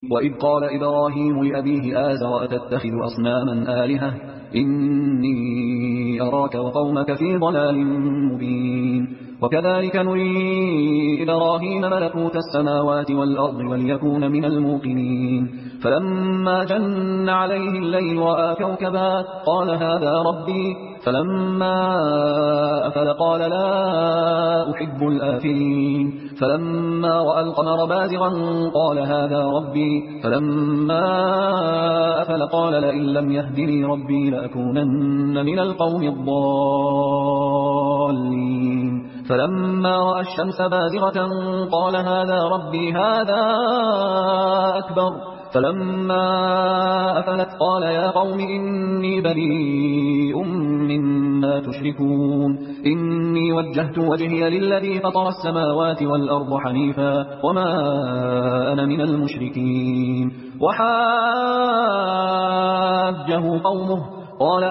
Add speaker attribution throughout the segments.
Speaker 1: وإذ قال إبراهيم لأبيه آزر أتتخذ أصناما آلهة إني أراك وقومك في ضلال مبين وكذلك نري إبراهيم ملكوت السماوات والأرض وليكون من الموقنين فلما جن عليه الليل رأى كوكبا قال هذا ربي فلما أفل قال لا أحب الآفلين فلما رأى القمر بازغا قال هذا ربي فلما أفل قال لئن لم يهدني ربي لأكونن من القوم الضالين فلما رأى الشمس بازغة قال هذا ربي هذا أكبر فلما أفلت قال يا قوم إني بريء مما تشركون إني وجهت وجهي للذي فطر السماوات والأرض حنيفا وما أنا من المشركين وحاجه قومه قال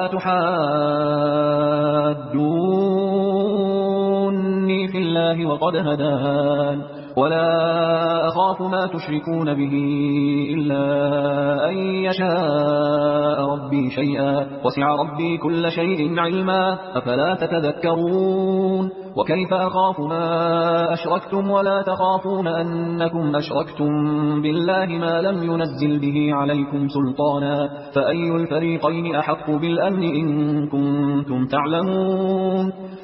Speaker 1: أتحاجوني في الله وقد هدان ولا أخاف ما تشركون به إلا أن يشاء ربي شيئا وسع ربي كل شيء علما أفلا تتذكرون وكيف أخاف ما أشركتم ولا تخافون أنكم أشركتم بالله ما لم ينزل به عليكم سلطانا فأي الفريقين أحق بالأمن إن كنتم تعلمون